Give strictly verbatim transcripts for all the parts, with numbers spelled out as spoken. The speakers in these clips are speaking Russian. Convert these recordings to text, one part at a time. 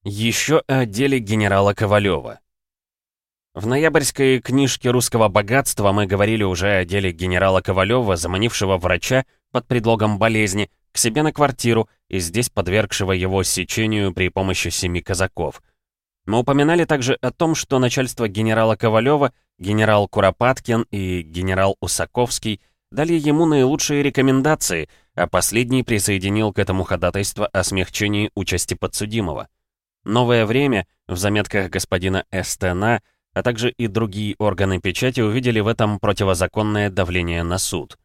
Еще о деле генерала Ковалева. В ноябрьской книжке «Русского богатства» мы говорили уже о деле генерала Ковалева, заманившего врача под предлогом болезни к себе на квартиру и здесь подвергшего его сечению при помощи семи казаков. Мы упоминали также о том, что начальство генерала Ковалева, генерал Куропаткин и генерал Усаковский дали ему наилучшие рекомендации, а последний присоединил к этому ходатайство о смягчении участи подсудимого. «Новое время» в заметках господина Эстена, а также и другие органы печати увидели в этом противозаконное давление на суд.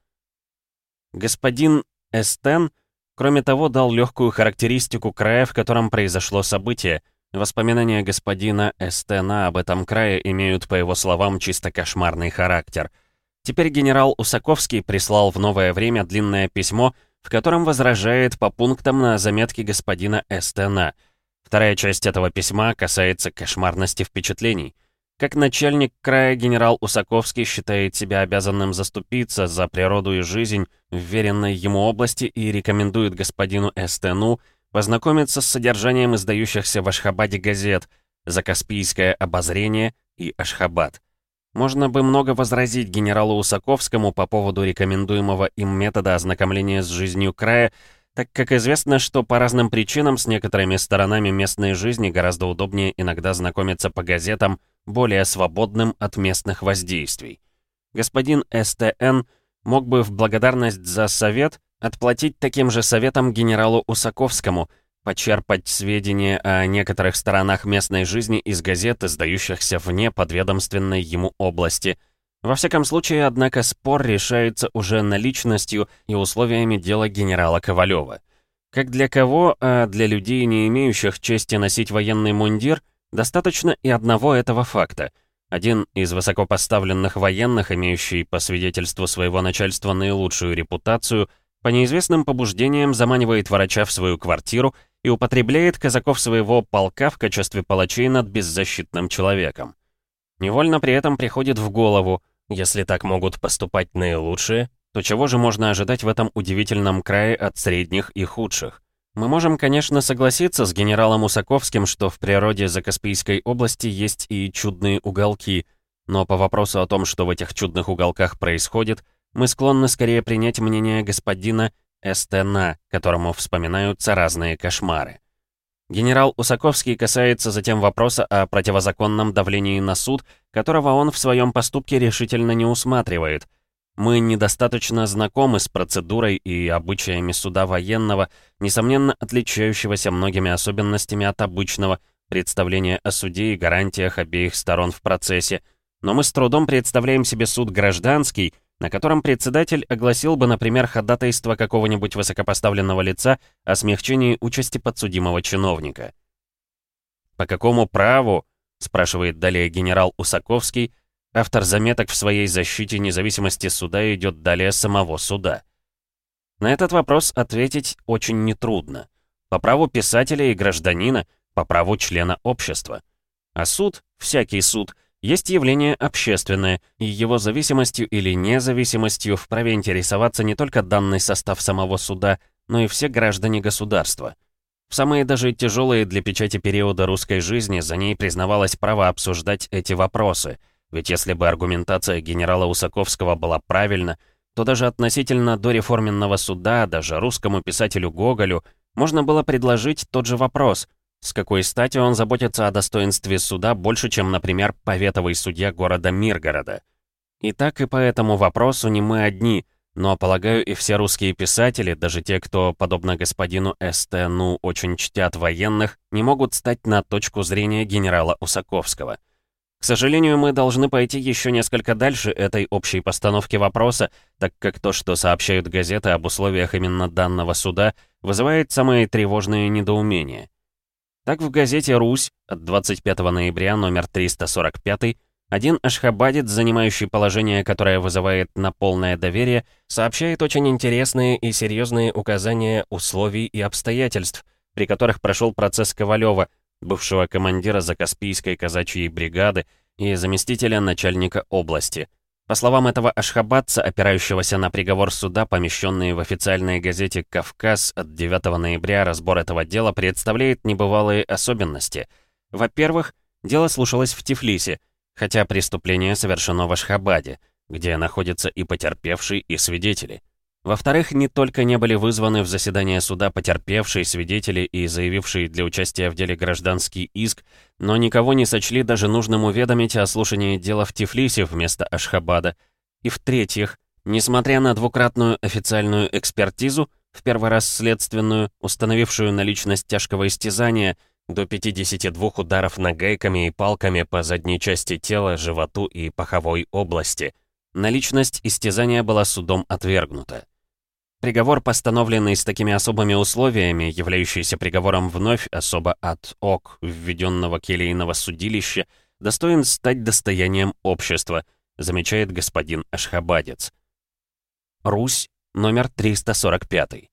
Господин Эстен, кроме того, дал легкую характеристику края, в котором произошло событие. Воспоминания господина Эстена об этом крае имеют, по его словам, чисто кошмарный характер. Теперь генерал Усаковский прислал в «Новое время» длинное письмо, в котором возражает по пунктам на заметки господина Эстена. Вторая часть этого письма касается кошмарности впечатлений. Как начальник края генерал Усаковский считает себя обязанным заступиться за природу и жизнь в веренной ему области и рекомендует господину Эстену познакомиться с содержанием издающихся в Ашхабаде газет «Закаспийское обозрение» и «Ашхабад». Можно бы много возразить генералу Усаковскому по поводу рекомендуемого им метода ознакомления с жизнью края, так как известно, что по разным причинам с некоторыми сторонами местной жизни гораздо удобнее иногда знакомиться по газетам, более свободным от местных воздействий. Господин СТН мог бы в благодарность за совет отплатить таким же советом генералу Усаковскому, почерпать сведения о некоторых сторонах местной жизни из газет, издающихся вне подведомственной ему области. Во всяком случае, однако, спор решается уже наличностью и условиями дела генерала Ковалева. Как для кого, а для людей, не имеющих чести носить военный мундир, достаточно и одного этого факта. Один из высокопоставленных военных, имеющий по свидетельству своего начальства наилучшую репутацию, по неизвестным побуждениям заманивает врача в свою квартиру и употребляет казаков своего полка в качестве палачей над беззащитным человеком. Невольно при этом приходит в голову: если так могут поступать наилучшие, то чего же можно ожидать в этом удивительном крае от средних и худших? Мы можем, конечно, согласиться с генералом Усаковским, что в природе Закаспийской области есть и чудные уголки, но по вопросу о том, что в этих чудных уголках происходит, мы склонны скорее принять мнение господина Эстена, которому вспоминаются разные кошмары. Генерал Усаковский касается затем вопроса о противозаконном давлении на суд, которого он в своем поступке решительно не усматривает. Мы недостаточно знакомы с процедурой и обычаями суда военного, несомненно отличающегося многими особенностями от обычного представления о суде и гарантиях обеих сторон в процессе, но мы с трудом представляем себе суд гражданский, на котором председатель огласил бы, например, ходатайство какого-нибудь высокопоставленного лица о смягчении участи подсудимого чиновника. «По какому праву?» — спрашивает далее генерал Усаковский. Автор заметок в своей защите независимости суда идет далее самого суда. На этот вопрос ответить очень нетрудно. По праву писателя и гражданина, по праву члена общества. А суд, всякий суд, есть явление общественное, и его зависимостью или независимостью вправе интересоваться не только данный состав самого суда, но и все граждане государства. В самые даже тяжелые для печати периода русской жизни за ней признавалось право обсуждать эти вопросы, ведь если бы аргументация генерала Усаковского была правильна, то даже относительно дореформенного суда, даже русскому писателю Гоголю, можно было предложить тот же вопрос: с какой стати он заботится о достоинстве суда больше, чем, например, поветовый судья города Миргорода? И так и по этому вопросу не мы одни, но, полагаю, и все русские писатели, даже те, кто, подобно господину Эстену, очень чтят военных, не могут стать на точку зрения генерала Усаковского. К сожалению, мы должны пойти еще несколько дальше этой общей постановки вопроса, так как то, что сообщают газеты об условиях именно данного суда, вызывает самые тревожные недоумения. Так в газете «Русь» от двадцать пятого ноября, номер триста сорок пять, один ашхабадец, занимающий положение, которое вызывает на полное доверие, сообщает очень интересные и серьезные указания условий и обстоятельств, при которых прошел процесс Ковалева, бывшего командира Закаспийской казачьей бригады и заместителя начальника области. По словам этого ашхабадца, опирающегося на приговор суда, помещенный в официальной газете «Кавказ» от девятого ноября, разбор этого дела представляет небывалые особенности. Во-первых, дело слушалось в Тифлисе, хотя преступление совершено в Ашхабаде, где находятся и потерпевший, и свидетели. Во-вторых, не только не были вызваны в заседание суда потерпевшие, свидетели и заявившие для участия в деле гражданский иск, но никого не сочли даже нужным уведомить о слушании дела в Тифлисе вместо Ашхабада. И в-третьих, несмотря на двукратную официальную экспертизу, в первый раз следственную, установившую наличность тяжкого истязания, до пятидесяти двух ударов нагайками и палками по задней части тела, животу и паховой области, наличность истязания была судом отвергнута. Приговор, постановленный с такими особыми условиями, являющийся приговором вновь особо ад ок введенного келейного судилища, достоин стать достоянием общества, замечает господин Ашхабадец. Русь, номер триста сорок пять.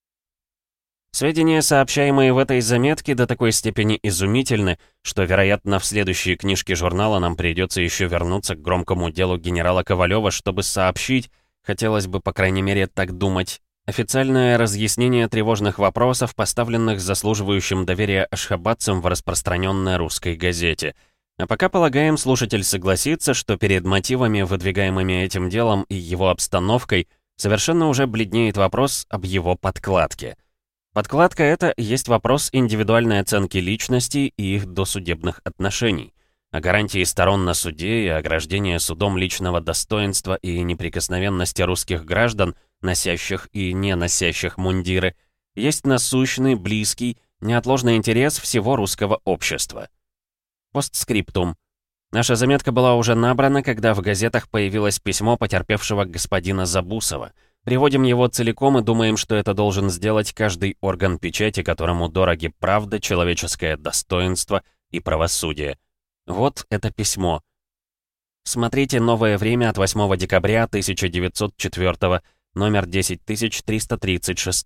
Сведения, сообщаемые в этой заметке, до такой степени изумительны, что, вероятно, в следующей книжке журнала нам придется еще вернуться к громкому делу генерала Ковалева, чтобы сообщить, хотелось бы, по крайней мере, так думать, официальное разъяснение тревожных вопросов, поставленных заслуживающим доверия ашхабадцам в распространенной русской газете. А пока, полагаем, слушатель согласится, что перед мотивами, выдвигаемыми этим делом и его обстановкой, совершенно уже бледнеет вопрос об его подкладке. Подкладка — это есть вопрос индивидуальной оценки личности и их досудебных отношений, о гарантии сторон на суде и ограждении судом личного достоинства и неприкосновенности русских граждан, носящих и не носящих мундиры, есть насущный, близкий, неотложный интерес всего русского общества. Постскриптум. Наша заметка была уже набрана, когда в газетах появилось письмо потерпевшего господина Забусова. Приводим его целиком и думаем, что это должен сделать каждый орган печати, которому дороги правда, человеческое достоинство и правосудие. Вот это письмо. Смотрите «Новое время» от восьмого декабря тысяча девятьсот четвёртого, номер десять тысяч триста тридцать шесть.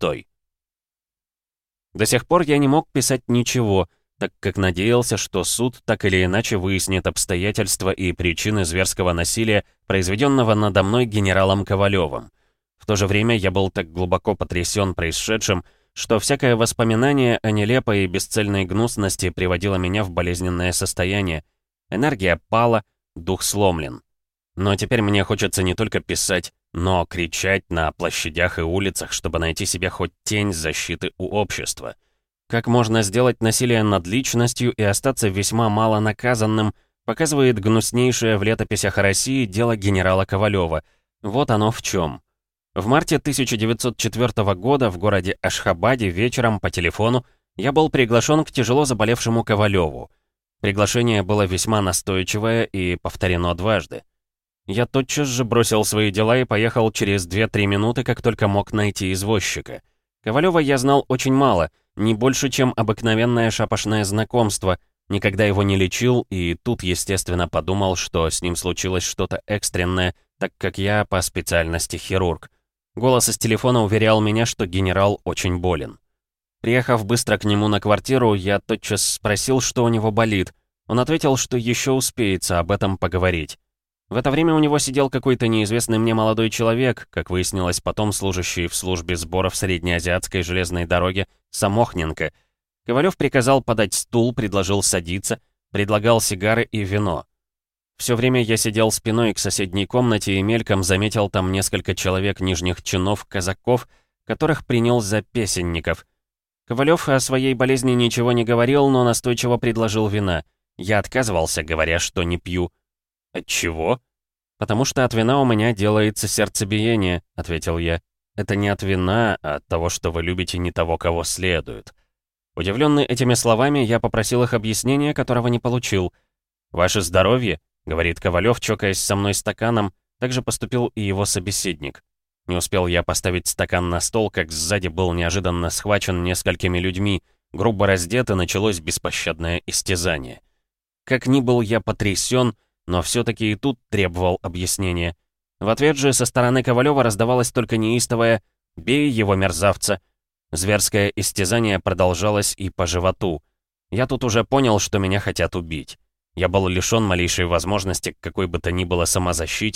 До сих пор я не мог писать ничего, так как надеялся, что суд так или иначе выяснит обстоятельства и причины зверского насилия, произведенного надо мной генералом Ковалевым. В то же время я был так глубоко потрясен происшедшим, что всякое воспоминание о нелепой и бесцельной гнусности приводило меня в болезненное состояние. Энергия пала, дух сломлен. Но теперь мне хочется не только писать, но кричать на площадях и улицах, чтобы найти себе хоть тень защиты у общества. Как можно сделать насилие над личностью и остаться весьма мало наказанным, показывает гнуснейшее в летописях России дело генерала Ковалева. Вот оно в чем. В марте тысяча девятьсот четвёртого года в городе Ашхабаде вечером по телефону я был приглашен к тяжело заболевшему Ковалеву. Приглашение было весьма настойчивое и повторено дважды. Я тотчас же бросил свои дела и поехал через две-три минуты, как только мог найти извозчика. Ковалева я знал очень мало, не больше, чем обыкновенное шапошное знакомство, никогда его не лечил, и тут, естественно, подумал, что с ним случилось что-то экстренное, так как я по специальности хирург. Голос из телефона уверял меня, что генерал очень болен. Приехав быстро к нему на квартиру, я тотчас спросил, что у него болит. Он ответил, что еще успеется об этом поговорить. В это время у него сидел какой-то неизвестный мне молодой человек, как выяснилось потом, служащий в службе сборов Среднеазиатской железной дороги, Самохненко. Ковалев приказал подать стул, предложил садиться, предлагал сигары и вино. Все время я сидел спиной к соседней комнате и мельком заметил там несколько человек нижних чинов, казаков, которых принял за песенников. Ковалев о своей болезни ничего не говорил, но настойчиво предложил вина. Я отказывался, говоря, что не пью. «Отчего?» «Потому что от вина у меня делается сердцебиение», — ответил я. «Это не от вина, а от того, что вы любите не того, кого следует». Удивленный этими словами, я попросил их объяснения, которого не получил. «Ваше здоровье?» — говорит Ковалев, чокаясь со мной стаканом, так же поступил и его собеседник. Не успел я поставить стакан на стол, как сзади был неожиданно схвачен несколькими людьми, грубо раздет, и началось беспощадное истязание. Как ни был я потрясен, но все-таки и тут требовал объяснения. В ответ же со стороны Ковалева раздавалось только неистовое «Бей его, мерзавца!». Зверское истязание продолжалось и по животу. Я тут уже понял, что меня хотят убить. Я был лишён малейшей возможности к какой бы то ни было самозащите,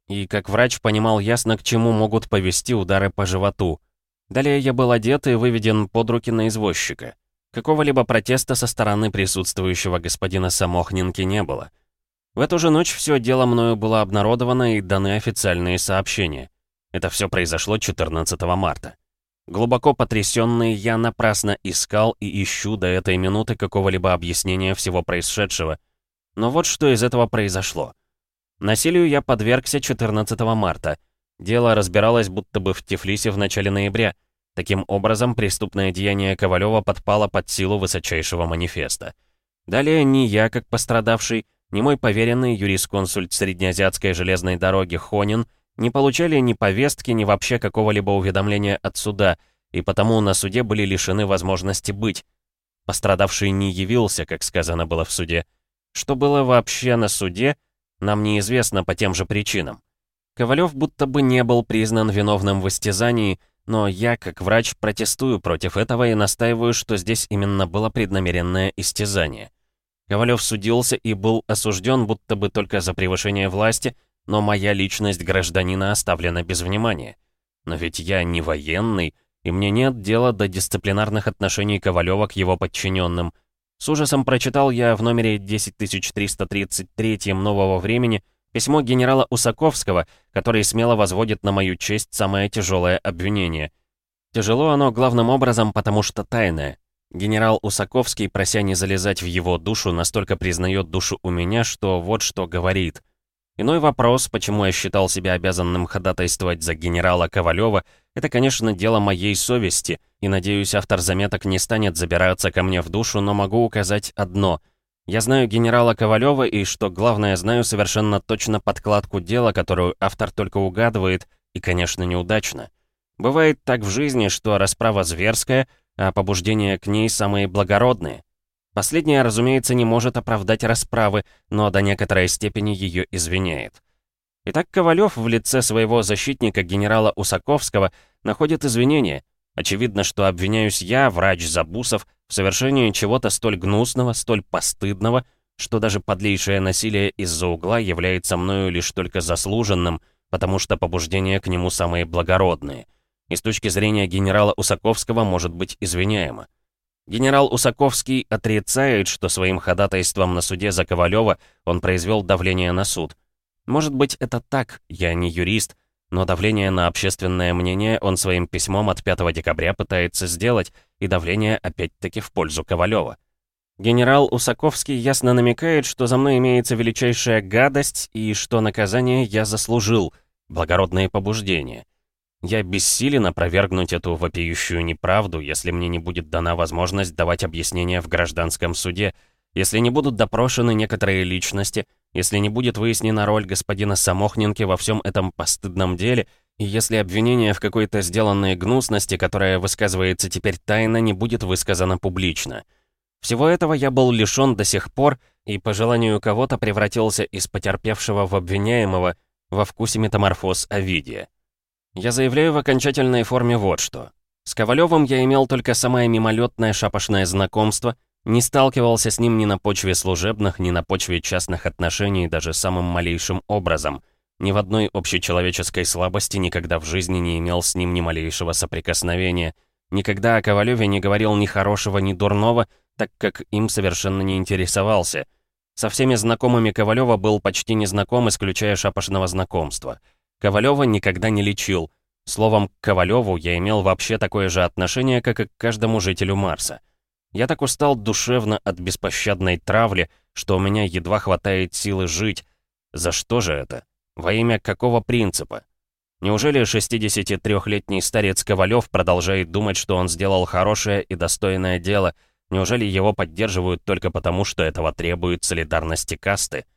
и как врач понимал ясно, к чему могут повести удары по животу. Далее я был одет и выведен под руки на извозчика. Какого-либо протеста со стороны присутствующего господина Самохненки не было. В эту же ночь все дело мною было обнародовано и даны официальные сообщения. Это все произошло четырнадцатого марта. Глубоко потрясенный, я напрасно искал и ищу до этой минуты какого-либо объяснения всего происшедшего. Но вот что из этого произошло. Насилию я подвергся четырнадцатого марта. Дело разбиралось будто бы в Тифлисе в начале ноября. Таким образом, преступное деяние Ковалева подпало под силу высочайшего манифеста. Далее ни я, как пострадавший, ни мой поверенный юрисконсульт Среднеазиатской железной дороги Хонин не получали ни повестки, ни вообще какого-либо уведомления от суда, и потому на суде были лишены возможности быть. Пострадавший не явился, как сказано было в суде. Что было вообще на суде, нам неизвестно по тем же причинам. Ковалев будто бы не был признан виновным в истязании, но я, как врач, протестую против этого и настаиваю, что здесь именно было преднамеренное истязание. Ковалев судился и был осужден будто бы только за превышение власти, но моя личность гражданина оставлена без внимания. Но ведь я не военный, и мне нет дела до дисциплинарных отношений Ковалева к его подчиненным. С ужасом прочитал я в номере десять тысяч триста тридцать три «Нового времени» письмо генерала Усаковского, который смело возводит на мою честь самое тяжелое обвинение. Тяжело оно главным образом, потому что тайное. Генерал Усаковский, прося не залезать в его душу, настолько признает душу у меня, что вот что говорит. Иной вопрос, почему я считал себя обязанным ходатайствовать за генерала Ковалева, это, конечно, дело моей совести, и, надеюсь, автор заметок не станет забираться ко мне в душу, но могу указать одно. Я знаю генерала Ковалева, и, что главное, знаю совершенно точно подкладку дела, которую автор только угадывает, и, конечно, неудачно. Бывает так в жизни, что расправа зверская, а побуждения к ней самые благородные. Последнее, разумеется, не может оправдать расправы, но до некоторой степени ее извиняет. Итак, Ковалев в лице своего защитника генерала Усаковского находит извинения. Очевидно, что обвиняюсь я, врач Забусов, в совершении чего-то столь гнусного, столь постыдного, что даже подлейшее насилие из-за угла является мною лишь только заслуженным, потому что побуждения к нему самые благородные. И с точки зрения генерала Усаковского может быть извиняемо. Генерал Усаковский отрицает, что своим ходатайством на суде за Ковалева он произвел давление на суд. Может быть, это так, я не юрист, но давление на общественное мнение он своим письмом от пятого декабря пытается сделать, и давление опять-таки в пользу Ковалева. Генерал Усаковский ясно намекает, что за мной имеется величайшая гадость и что наказание я заслужил, благородные побуждения. Я бессилен опровергнуть эту вопиющую неправду, если мне не будет дана возможность давать объяснения в гражданском суде, если не будут допрошены некоторые личности, если не будет выяснена роль господина Самохненки во всем этом постыдном деле, и если обвинение в какой-то сделанной гнусности, которая высказывается теперь тайно, не будет высказано публично. Всего этого я был лишён до сих пор и по желанию кого-то превратился из потерпевшего в обвиняемого во вкусе метаморфоз Овидия. Я заявляю в окончательной форме вот что. С Ковалевым я имел только самое мимолетное шапошное знакомство, не сталкивался с ним ни на почве служебных, ни на почве частных отношений даже самым малейшим образом. Ни в одной общечеловеческой слабости никогда в жизни не имел с ним ни малейшего соприкосновения. Никогда о Ковалеве не говорил ни хорошего, ни дурного, так как им совершенно не интересовался. Со всеми знакомыми Ковалева был почти незнаком, исключая шапошного знакомства. Ковалева никогда не лечил. Словом, к Ковалеву я имел вообще такое же отношение, как и к каждому жителю Марса. Я так устал душевно от беспощадной травли, что у меня едва хватает силы жить. За что же это? Во имя какого принципа? Неужели шестидесятитрёхлетний старец Ковалев продолжает думать, что он сделал хорошее и достойное дело? Неужели его поддерживают только потому, что этого требует солидарности касты?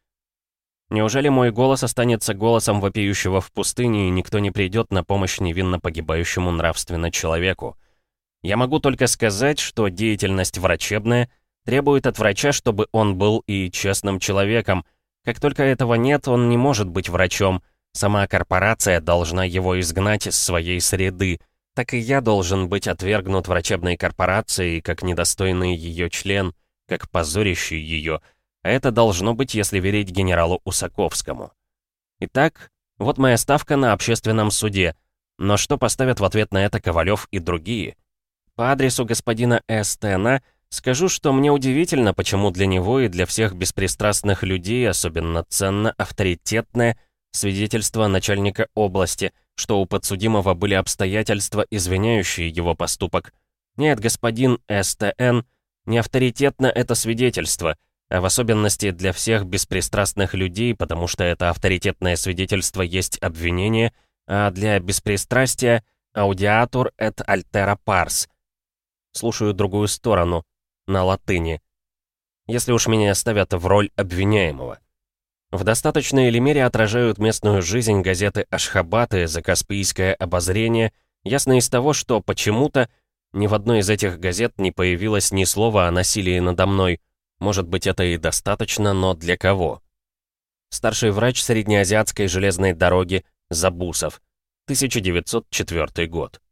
Неужели мой голос останется голосом вопиющего в пустыне, и никто не придет на помощь невинно погибающему нравственно человеку? Я могу только сказать, что деятельность врачебная требует от врача, чтобы он был и честным человеком. Как только этого нет, он не может быть врачом. Сама корпорация должна его изгнать из своей среды. Так и я должен быть отвергнут врачебной корпорацией, как недостойный ее член, как позорящий ее. А это должно быть, если верить генералу Усаковскому. Итак, Вот моя ставка на общественном суде. Но что поставят в ответ на это Ковалев и другие? По адресу господина Эстена скажу, что мне удивительно, почему для него и для всех беспристрастных людей особенно ценно авторитетное свидетельство начальника области, что у подсудимого были обстоятельства, извиняющие его поступок. Нет, господин СТН, не авторитетно это свидетельство, а в особенности для всех беспристрастных людей, потому что это авторитетное свидетельство есть обвинение, а для беспристрастия «audiatur et altera pars». Слушаю другую сторону, на латыни. Если уж меня ставят в роль обвиняемого. В достаточной ли мере отражают местную жизнь газеты «Ашхабад» и «Закаспийское обозрение», ясно из того, что почему-то ни в одной из этих газет не появилось ни слова о насилии надо мной. Может быть, это и достаточно, но для кого? Старший врач Среднеазиатской железной дороги Забусов, тысяча девятьсот четвёртый год.